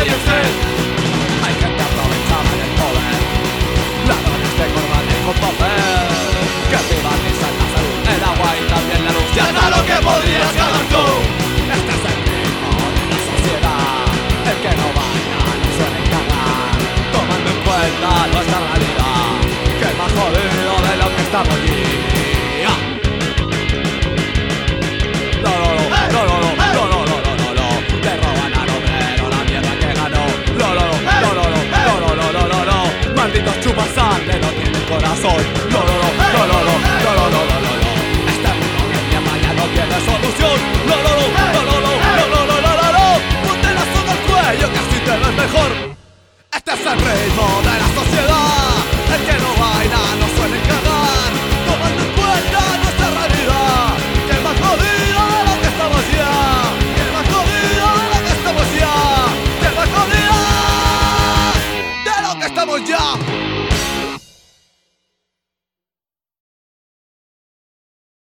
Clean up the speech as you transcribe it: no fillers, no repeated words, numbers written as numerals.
cállese. Hay gente aprovechada en el poder, ladrones de corbata con papel, que privatizan la salud, el agua y también la luz. Ya no lo que podrías ganar tú. Este es el ritmo de la sociedad, el que no baila no suele cagar, tomando en cuenta nuestra realidad, que es más jodido de lo que estamos allí. Malditos chupasangre no tienen corazón. No, no, no, no, no, no, no, no, no, no, no, no. Este mundo de mierda ya no tiene solución. No, no, no, no, no, no, no, no, no, no, no, no. Ponte la soga al cuello que así te ves mejor. Este es el ritmo de la sociedad, el que no baila no suele cagar, tomando en cuenta nuestra realidad, que es más jodido de lo que estamos ya, que es más jodido de lo que estamos ya, que es más jodido de lo que estamos ya.